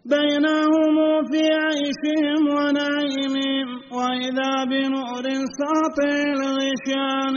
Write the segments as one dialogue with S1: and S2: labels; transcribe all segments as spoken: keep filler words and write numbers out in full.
S1: بينهم في عيشهم ونعيمهم وإذا بنور ساطع الغشيان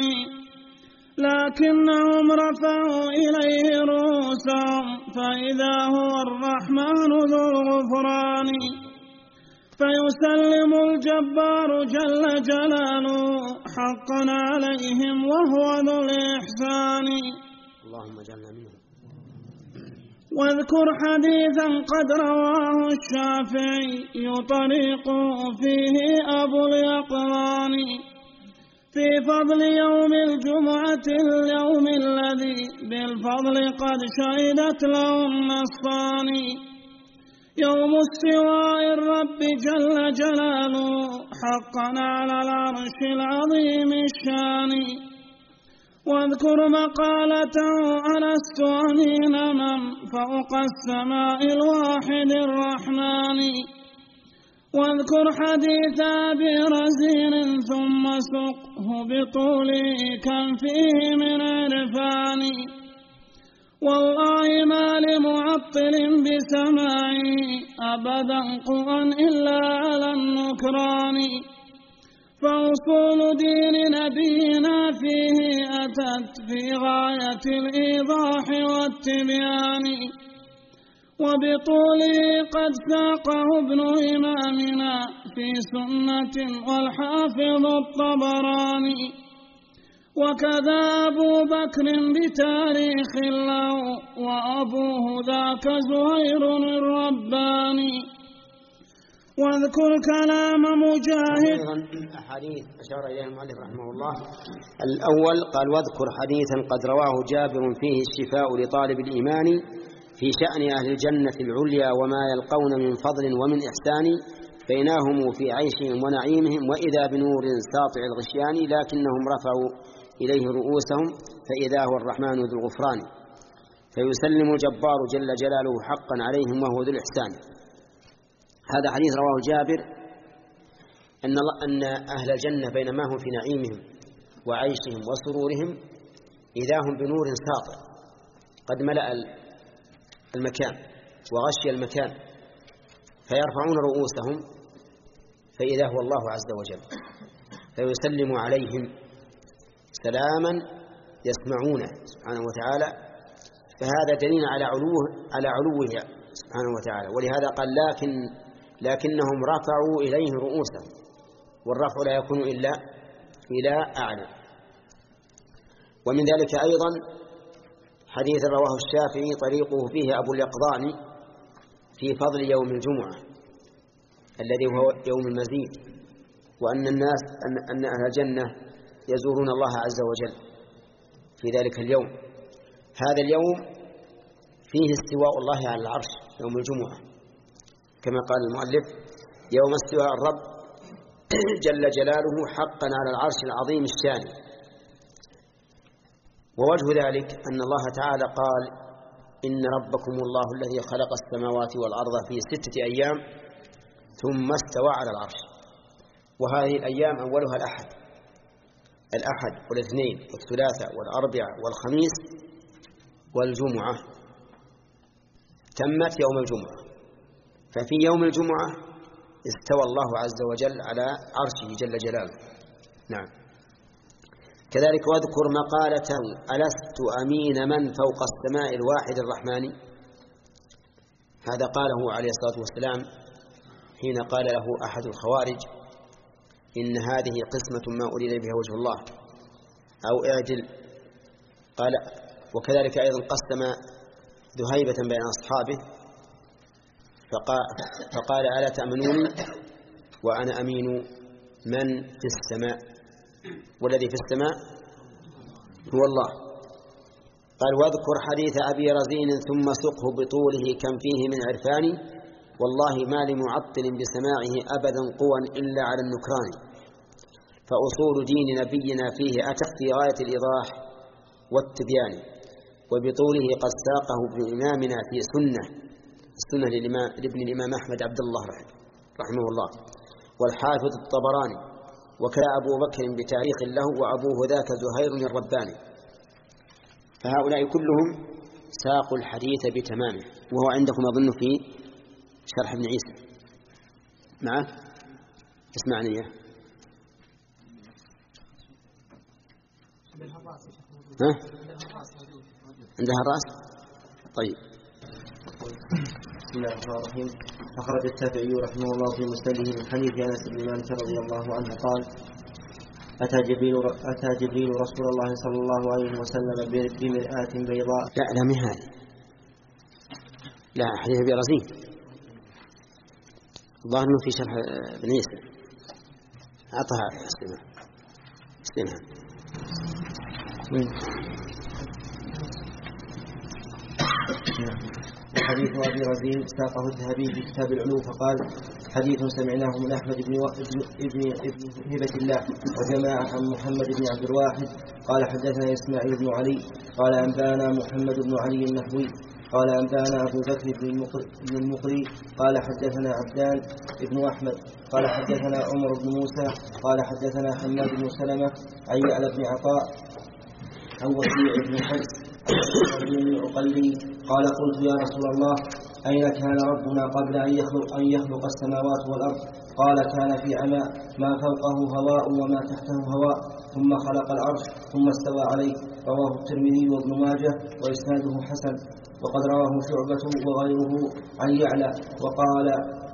S1: لكنهم رفعوا إليه رؤوسهم فإذا هو الرحمن ذو الغفران فيسلم الجبار جل جلاله حقا عليهم وهو ذو الإحسان.
S2: اللهم اجعلنا منهم.
S1: واذكر حديثا قد رواه الشافعي طريق فيه أبو اليقظان في فضل يوم الجمعة اليوم الذي بالفضل قد شهدت له النصان يوم استواء الرب جل جلاله حقا على العرش العظيم الشان. واذكر مقالته ألست أمين من فوق السماء الواحد الرحمن. واذكر حديث أبي رزين ثم سقه بطوله كم فيه من عرفان والله ما لمعطل بسماعه أبدا قوى إلا على النكران فأصول دين نبينا فيه أتت في غاية الإيضاح والتبيان وبطوله قد ساقه ابن إمامنا في سنة والحافظ الطبراني وكذا أبو بكر بتاريخ له وأبوه ذاك زهير الرباني. واذكر كلام مجاهد.
S2: أحاديث أشار إليه المؤلف رحمه الله. الأول قال واذكر حديثا قد رواه جابر فيه الشفاء لطالب الإيمان في شأن أهل الجنة العليا وما يلقون من فضل ومن إحسان بينهم في عيشهم ونعيمهم وإذا بنور ساطع الغشيان لكنهم رفعوا إليه رؤوسهم فإذا هو الرحمن ذو الغفران فيسلم الجبار جل جلاله حقا عليهم وهو ذو الإحسان. هذا حديث رواه جابر أن, أن أهل الجنة بينما هم في نعيمهم وعيشهم وسرورهم إذا هم بنور ساطع قد ملأ المكان وغشي المكان فيرفعون رؤوسهم فإذا هو الله عز وجل فيسلم عليهم سلاما يسمعونه سبحانه وتعالى فهذا دليل على علوه على علوه سبحانه وتعالى. ولهذا قال لكن لكنهم رفعوا إليه رؤوسهم والرفع لا يكون إلا إلى أعلى. ومن ذلك أيضا حديث رواه الشافعي طريقه فيه أبو اليقظان في فضل يوم الجمعة الذي هو يوم المزيد وأن الناس أن, أن أهل الجنة يزورون الله عز وجل في ذلك اليوم. هذا اليوم فيه استواء الله على العرش يوم الجمعة كما قال المؤلف يوم استواء الرب جل جلاله حقا على العرش العظيم الشان. ووجه ذلك أن الله تعالى قال إن ربكم الله الذي خلق السماوات والأرض في ستة أيام ثم استوى على العرش. وهذه الأيام أولها الأحد الأحد والاثنين والثلاثاء والأربعاء والخميس والجمعة تمت يوم الجمعة. ففي يوم الجمعة استوى الله عز وجل على عرشه جل جلاله. نعم. كذلك واذكر مقالته ألست أمين من فوق السماء الواحد الرحمن. هذا قاله عليه الصلاة والسلام حين قال له أحد الخوارج إن هذه قسمة ما أريد بها وجه الله أو اعدل. قال وكذلك أيضا قسم ذهيبة بين أصحابه فقال, فقال ألا تأمنوني وأنا أمين من في السماء والذي في السماء هو الله. قال واذكر حديث أبي رزين ثم سقه بطوله كم فيه من عرفان والله ما لمعطل بسماعه أبدا قوى إلا على النكران فأصول دين نبينا فيه أتت في غاية الإيضاح والتبيان وبطوله قد ساقه ابن إمامنا في سنة السنة لابن الإمام أحمد عبد الله رحمه الله والحافظ الطبراني وكذا أبو بكر بتاريخ له وأبوه ذاك زهير الرباني. فهؤلاء كلهم ساقوا الحديث بتمامه وهو عندكم أظن في شرح ابن عيسى معه اسمعني إياه. ها؟ عندها الرأس. طيب.
S3: بسم الله الرحمن الرحيم. أخرج الشافعي رحمه الله في مسنده من حديث أنس بن مالك رضي الله عنه قال: أتى جبريل أتى جبريل رسول الله صلى الله عليه وسلم بمرآة بيضاء.
S2: لا لا من هذا، لا حديث أبي رزين ظاهر في شرح ابن عيسى. أعطها استمع استمع
S3: حديث أبي رزين ساقه الذهبي في كتاب العلوم فقال: حديث سمعناه من أحمد بن ابن ابن هبة الله وجماعة عن محمد بن عبد الواحد قال: حدثنا إسماعيل بن علي قال: أنبانا محمد بن علي النحوي قال: أنبانا أبو بكر بن المقري قال: حدثنا عبدان بن أحمد قال: حدثنا عمر بن موسى قال: حدثنا حماد بن سلمة عن يعلى بن عطاء عن وكيع بن حفص عقلي قال: قلت يا رسول الله أين كان ربنا قبل أن يخلق, أن يخلق السماوات والأرض؟ قال: كان في عماء ما فوقه هواء وما تحته هواء ثم خلق العرش ثم استوى عليه. رواه الترمذي وابن ماجه وإسناده حسن. وقد رواه شعبة وغيره عن يعلى وقال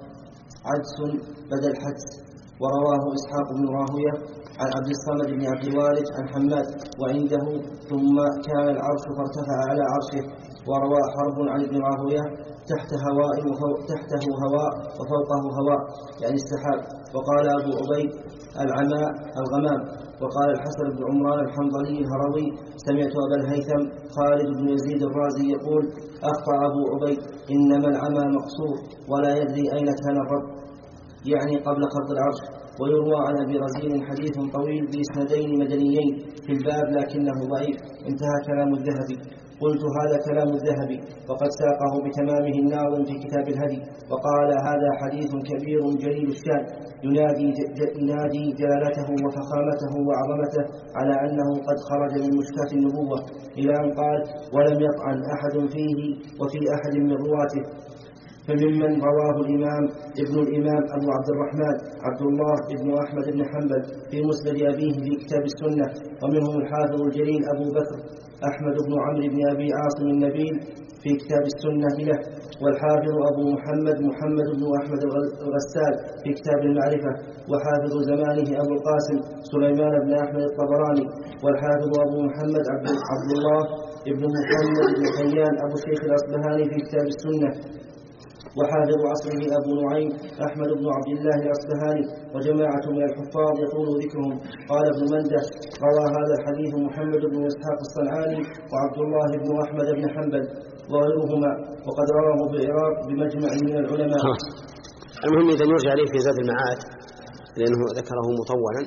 S3: عدس بدل حدس. ورواه إسحاق بن راهوية عن عبد الصمد بن عبد الوارث عن حماد وعنده ثم كان العرش فارتفع على عرشه. وروى حرب عن ابن راهوية تحت هواء تحته هواء وفوقه هواء يعني السحاب. وقال أبو عبيد العماء الغمام. وقال الحسن بن عمران الحنظلي الهروي: سمعت أبا الهيثم خالد بن يزيد الرازي يقول: أخطأ أبو عبيد، إنما العمى مقصور ولا يدري أين كان الرب، يعني قبل خلق العرش. ويروى عن أبي رزين حديث طويل بإسنادين مدنيين في الباب لكنه ضعيف. انتهى كلام الذهبي. قلت: هذا كلام الذهبي وقد ساقه بتمامه الناظم في كتاب الهدي. وقال: هذا حديث كبير جليل الشان ينادي, ينادي جلالته وفخامته وعظمته على أنه قد خرج من مشكاة النبوة، إلى أن قال: ولم يطعن أحد فيه وفي أحد من رواته. فممن رواه الإمام ابن الإمام أبو عبد الرحمن عبد الله ابن أحمد بن حنبل في مسند أبيه في كتاب السنة. ومنهم الحافظ الجليل أبو بكر أحمد بن عمرو بن أبي عاصم النبيل في كتاب السنة له. والحافظ أبو محمد محمد بن أحمد الغسال في كتاب المعرفة. وحافظ زمانه أبو القاسم سليمان بن أحمد الطبراني. والحافظ أبو محمد عبد الله ابن محمد بن حيان أبو الشيخ الأصبهاني في كتاب السنة. وحافظ عصره أبو نعيم أحمد بن عبد الله الأصبهاني وجماعة من الحفاظ يطول ذكرهم. قال ابن منده: روى هذا الحديث محمد بن إسحاق الصنعاني وعبد الله بن أحمد بن حنبل وغيرهما، وقد رواه بالعراق بمجمع من العلماء.
S2: المهم إذا يرجع عليه في زاد المعاد لأنه ذكره مطولا.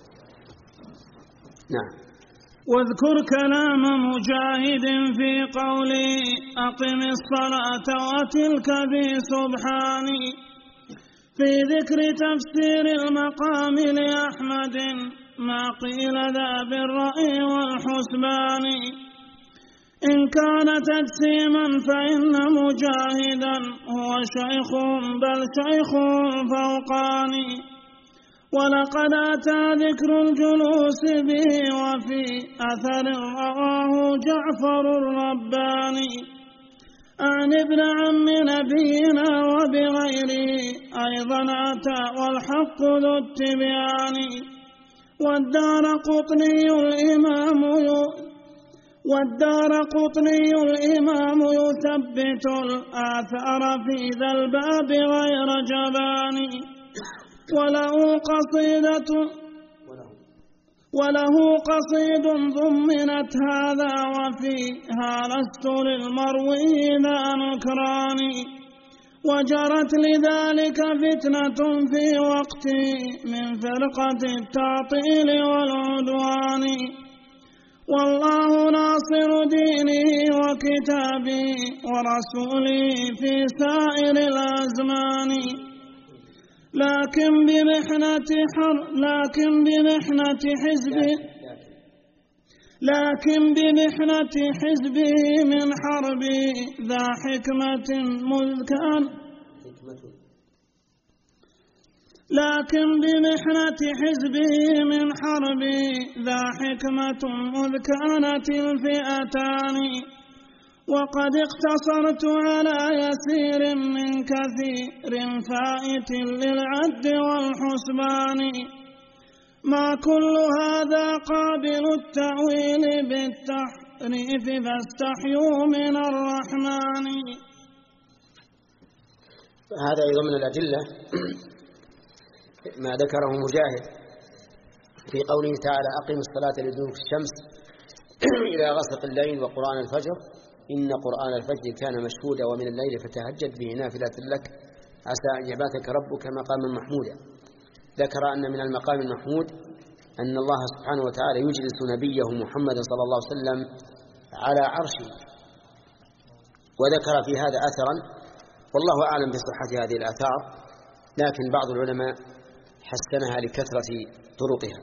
S2: نعم.
S1: واذكر كلام مجاهد في قوله: أقم الصلاة وتلك ذي سبحان، في ذكر تفسير المقام لأحمد ما قيل ذا بالرأي والحسبان. إن كان تجسيما فإن مجاهدا هو شيخ بل شيخ فوقان. ولقد أتى ذكر الجلوس به وفي أثر رواه جعفر الرباني عن ابن عم نبينا وبغيره أيضا أتى والحق ذو التبيان. والدار قطني الإمام والدار قطني الإمام يثبت الآثار في ذا الباب غير جبان. وله قصيدة وله قصيد ضمنت هذا وفيها لست للمروي ذا نكران. وجرت لذلك فتنة في وقته من فرقة التعطيل والعدوان. والله ناصر دينه وكتابه ورسوله في سائر الأزمان. لكن بمحنة حر لكن بمحنة حزبه لكن بمحنة حزبه من حربه ذا حكمة مذ كان لكن بمحنة حزبه من حربه ذا حكمة مذ كانت الفئتان، وقد اقتصرت على يسير من كثير فائت للعد والحسبان، ما كل هذا قابل التأويل بالتحريف فاستحيوا من الرحمن.
S2: هذا أيضا من الأدلة ما ذكره مجاهد في قوله تعالى أقم الصلاة لدلوك الشمس إلى غسق الليل وقرآن الفجر إن قرآن الفجر كان مشهودا ومن الليل فتهجد به نافلة لك عسى أن يبعثك ربك مقاما محمودا. ذكر أن من المقام المحمود أن الله سبحانه وتعالى يجلس نبيه محمد صلى الله عليه وسلم على عرشه، وذكر في هذا أثرا والله أعلم بصحة هذه الآثار، لكن بعض العلماء حسنها لكثرة طرقها.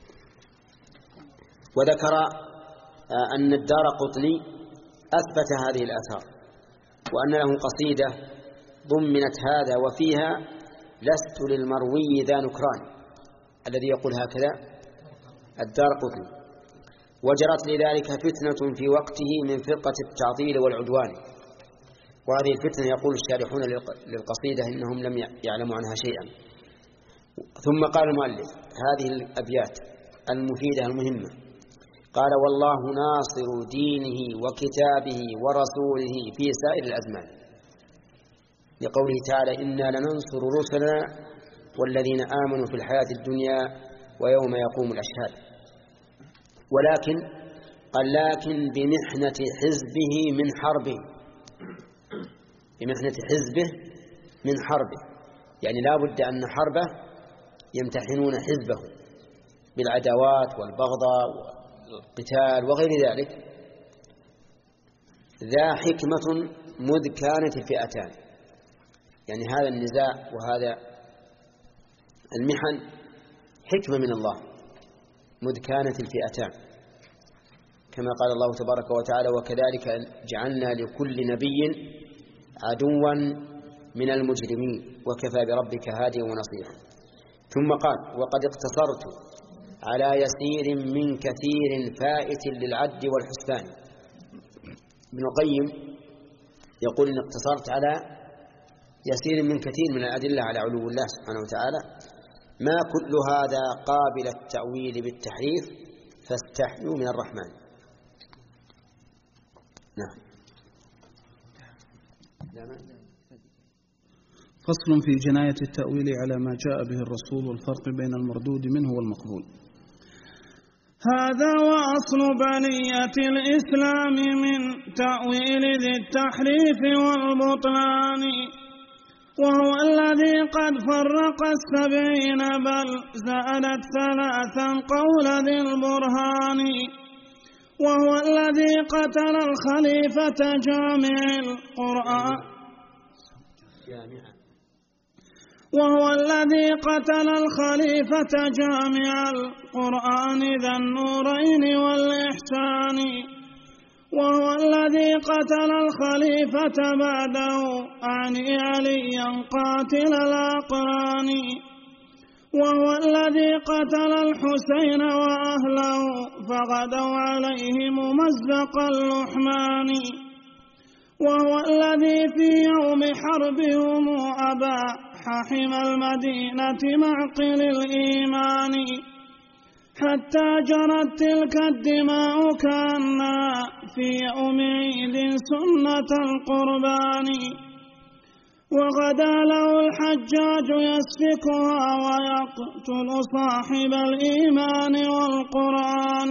S2: وذكر أن الدارقطني أثبت هذه الآثار وأن له قصيدة ضمنت هذا وفيها لست للمروي ذا نكران، الذي يقول هكذا الدارقطني. وجرت لذلك فتنة في وقته من فرقة التعطيل والعدوان، وهذه الفتنة يقول الشارحون للقصيدة إنهم لم يعلموا عنها شيئا. ثم قال المؤلف هذه الأبيات المفيدة المهمة، قال والله ناصر دينه وكتابه ورسوله في سائر الأزمان، لقوله تعالى إنا لننصر رسلنا والذين آمنوا في الحياة الدنيا ويوم يقوم الأشهاد. ولكن قال لكن بمحنة حزبه من حربه، بمحنة حزبه من حربه، يعني لا بد أن حربه يمتحنون حزبه بالعداوات والبغضاء والقتال وغير ذلك. ذا حكمة مذ كانت الفئتان، يعني هذا النزاع وهذا المحن حكمة من الله مذ كانت الفئتان، كما قال الله تبارك وتعالى وكذلك جعلنا لكل نبي عدوا من المجرمين وكفى بربك هاديا ونصيرا. ثم قال وقد اقتصرت على يسير من كثير فائت للعد والحسبان. ابن القيم يقول إن اقتصرت على يسير من كثير من الأدلة على علو الله سبحانه وتعالى، ما كل هذا قابل التأويل بالتحريف فاستحيوا من الرحمن. نعم.
S1: فصل في جناية التأويل على ما جاء به الرسول والفرق بين المردود منه والمقبول. هذا وأصل بنية الإسلام من تأويل ذي التحريف والبطلان، وهو الذي قد فرق السبعين بل زادت ثلاثا قول ذي البرهان، وهو الذي قتل الخليفة جامع القرآن وهو الذي قتل الخليفة جامع القرآن ذا النورين والإحسان، وهو الذي قتل الخليفة بعده أعني عليا قاتل الأقران، وهو الذي قتل الحسين وأهله فغدوا عليه ممزق اللحمان، وهو الذي في يوم حربهم أباح حمى المدينة معقل الإيمان، حتى جرت تلك الدماء كأنها في يوم عيد سنة القربان، وغدا له الحجاج يسفكها ويقتل صاحب الإيمان والقرآن،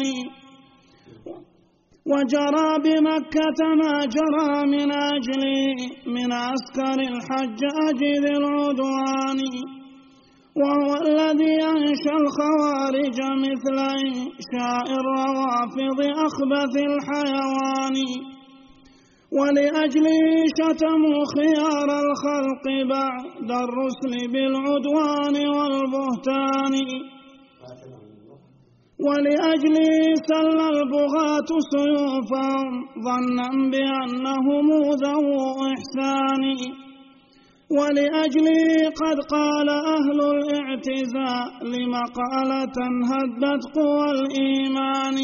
S1: وجرى بمكة ما جرى من أجله من عسكر الحجاج ذي العدوان، وهو الذي أنشى الخوارج مثل إنشاء الروافض أخبث الحيوان، ولأجله شتموا خيار الخلق بعد الرسل بالعدوان والبهتان، ولأجله سل البغاة سيوفهم ظنا بأنهم ذو إحسان،
S4: ولأجله قد قال أهل الاعتزال مقالة هدت قوى الإيمان،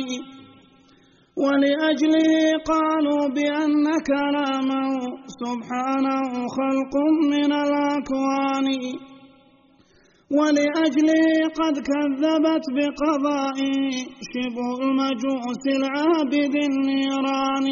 S4: ولأجله قالوا بأن كلامه سبحانه خلق من الأكوان، ولأجله قد كذبت بقضائه شبه المجوس العابد النيران،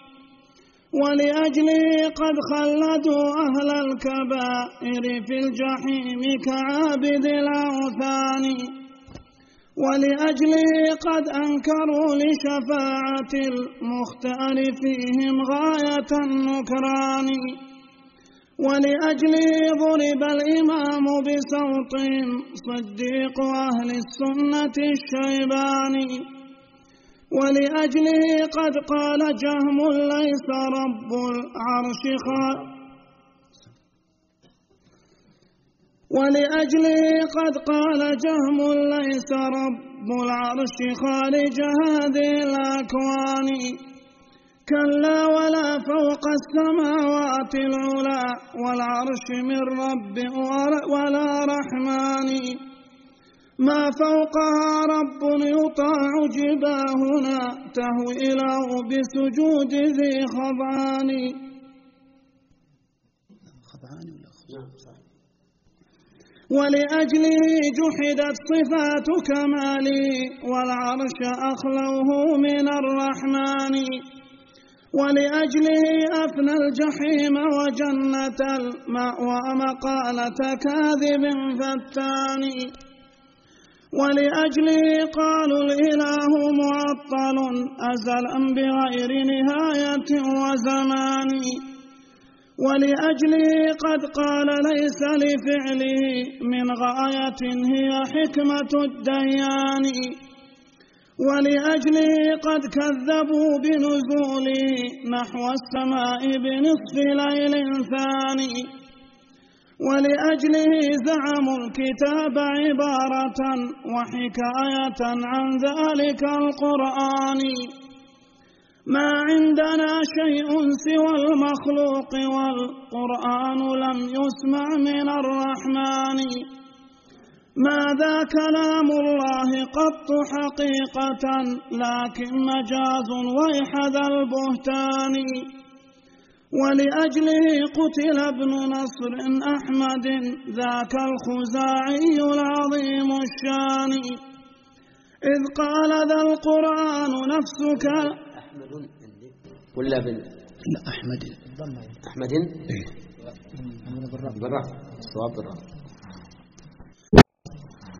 S4: ولأجله قد خلدوا أهل الكبائر في الجحيم كعابد الأوثان، ولأجله قد أنكروا لشفاعة المختار فيهم غاية النكران، ولأجله ضرب الإمام بصوت صديق أهل السنة الشيباني، ولأجله قد قال جهم ليس رب العرش خالق، ولأجله قد قال جهم ليس رب العرش خارج هذه الأكوان، كلا ولا فوق السماوات العلا والعرش من رب ولا رحمن، ما فوقها رب يطاع جباهنا تهوي له بسجود ذي خضعان. ولأجله جحدت صفات كماله والعرش أخلوه من الرحمن، ولأجله أفنى الجحيم وجنة المأوى مقالة كاذب فتان، ولأجله قالوا الإله معطل أزلا بغير نهاية وزمان، ولأجله قد قال ليس لفعله من غاية هي حكمة الديان، ولأجله قد كذبوا بنزوله نحو السماء بنصف ليل ثاني، ولأجله زعموا الكتاب عبارة وحكاية عن ذلك القرآن، ما عندنا شيء سوى المخلوق والقرآن لم يسمع من الرحمن، ماذا كلام الله قط حقيقة لكن مجاز ويحذى البهتان، ولأجله قتل ابن نصر أحمد ذاك الخزاعي العظيم الشان، إذ قال ذا القرآن نفسك
S2: أحمد ولا بن
S1: لا أحمد
S2: أحمد بالرفع الصواب بالرفع